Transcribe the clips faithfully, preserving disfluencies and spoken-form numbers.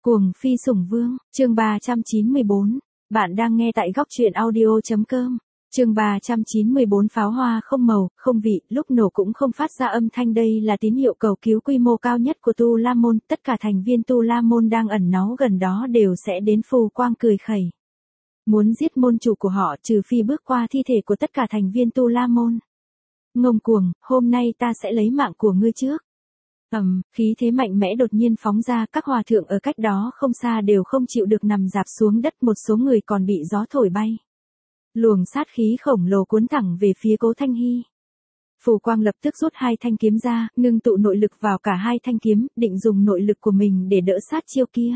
Cuồng phi sủng vương, chương ba trăm chín mươi bốn. Bạn đang nghe tại góc truyện audio.com. Chương ba trăm chín mươi bốn pháo hoa không màu, không vị, lúc nổ cũng không phát ra âm thanh. Đây là tín hiệu cầu cứu quy mô cao nhất của Tu La Môn. Tất cả thành viên Tu La Môn đang ẩn náu gần đó đều sẽ đến phù quang cười khẩy. Muốn giết môn chủ của họ trừ phi bước qua thi thể của tất cả thành viên Tu La Môn. Ngông cuồng, hôm nay ta sẽ lấy mạng của ngươi trước. Ầm, khí thế mạnh mẽ đột nhiên phóng ra, các hòa thượng ở cách đó không xa đều không chịu được nằm rạp xuống đất, một số người còn bị gió thổi bay. Luồng sát khí khổng lồ cuốn thẳng về phía Cố Thanh Hy. Phù Quang lập tức rút hai thanh kiếm ra, ngưng tụ nội lực vào cả hai thanh kiếm, định dùng nội lực của mình để đỡ sát chiêu kia.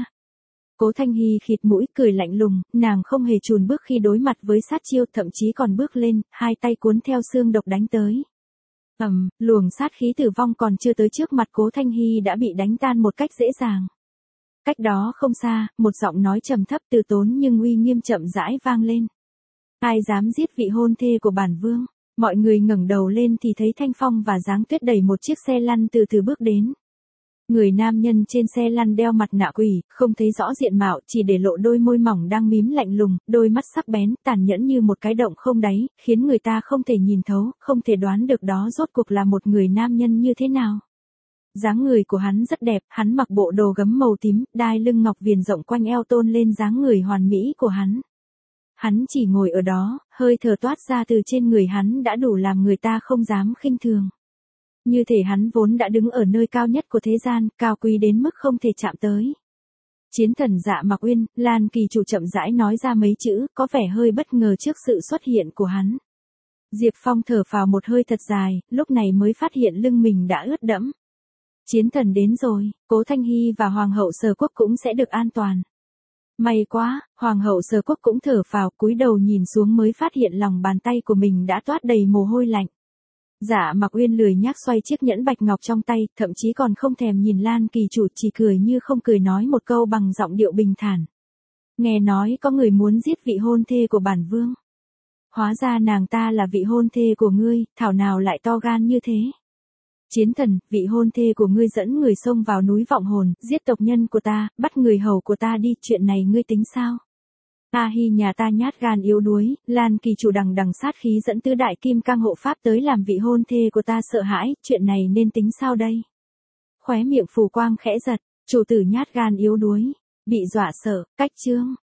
Cố Thanh Hy khịt mũi cười lạnh lùng, nàng không hề chùn bước khi đối mặt với sát chiêu, thậm chí còn bước lên, hai tay cuốn theo xương độc đánh tới. Ầm, um, luồng sát khí tử vong còn chưa tới trước mặt Cố Thanh Hy đã bị đánh tan một cách dễ dàng. Cách đó không xa, một giọng nói trầm thấp từ tốn nhưng uy nghiêm chậm rãi vang lên. Ai dám giết vị hôn thê của bản vương? Mọi người ngẩng đầu lên thì thấy Thanh Phong và Giáng Tuyết đẩy một chiếc xe lăn từ từ bước đến. Người nam nhân trên xe lăn đeo mặt nạ quỷ, không thấy rõ diện mạo, chỉ để lộ đôi môi mỏng đang mím lạnh lùng, đôi mắt sắc bén, tàn nhẫn như một cái động không đáy, khiến người ta không thể nhìn thấu, không thể đoán được đó rốt cuộc là một người nam nhân như thế nào. Dáng người của hắn rất đẹp, hắn mặc bộ đồ gấm màu tím, đai lưng ngọc viền rộng quanh eo tôn lên dáng người hoàn mỹ của hắn. Hắn chỉ ngồi ở đó, hơi thở toát ra từ trên người hắn đã đủ làm người ta không dám khinh thường. Như thể hắn vốn đã đứng ở nơi cao nhất của thế gian, cao quý đến mức không thể chạm tới. Chiến thần Dạ Mặc Uyên, Lan Kỳ Chủ chậm rãi nói ra mấy chữ, có vẻ hơi bất ngờ trước sự xuất hiện của hắn. Diệp Phong thở phào một hơi thật dài, lúc này mới phát hiện lưng mình đã ướt đẫm. Chiến thần đến rồi, Cố Thanh Hy và Hoàng hậu Sở Quốc cũng sẽ được an toàn. May quá, Hoàng hậu Sở Quốc cũng thở phào, cúi đầu nhìn xuống mới phát hiện lòng bàn tay của mình đã toát đầy mồ hôi lạnh. Dạ Mặc Uyên lười nhác xoay chiếc nhẫn bạch ngọc trong tay, thậm chí còn không thèm nhìn Lan Kỳ Chủ, chỉ cười như không cười nói một câu bằng giọng điệu bình thản. Nghe nói có người muốn giết vị hôn thê của bản vương. Hóa ra nàng ta là vị hôn thê của ngươi, thảo nào lại to gan như thế. Chiến thần, vị hôn thê của ngươi dẫn người xông vào núi Vọng Hồn, giết tộc nhân của ta, bắt người hầu của ta đi, chuyện này ngươi tính sao? A Hi nhà ta nhát gan yếu đuối, Lan Kỳ Chủ đằng đằng sát khí dẫn tứ đại kim cang hộ pháp tới làm vị hôn thê của ta sợ hãi, chuyện này nên tính sao đây? Khóe miệng Phù Quang khẽ giật, chủ tử nhát gan yếu đuối, bị dọa sợ, cách chương.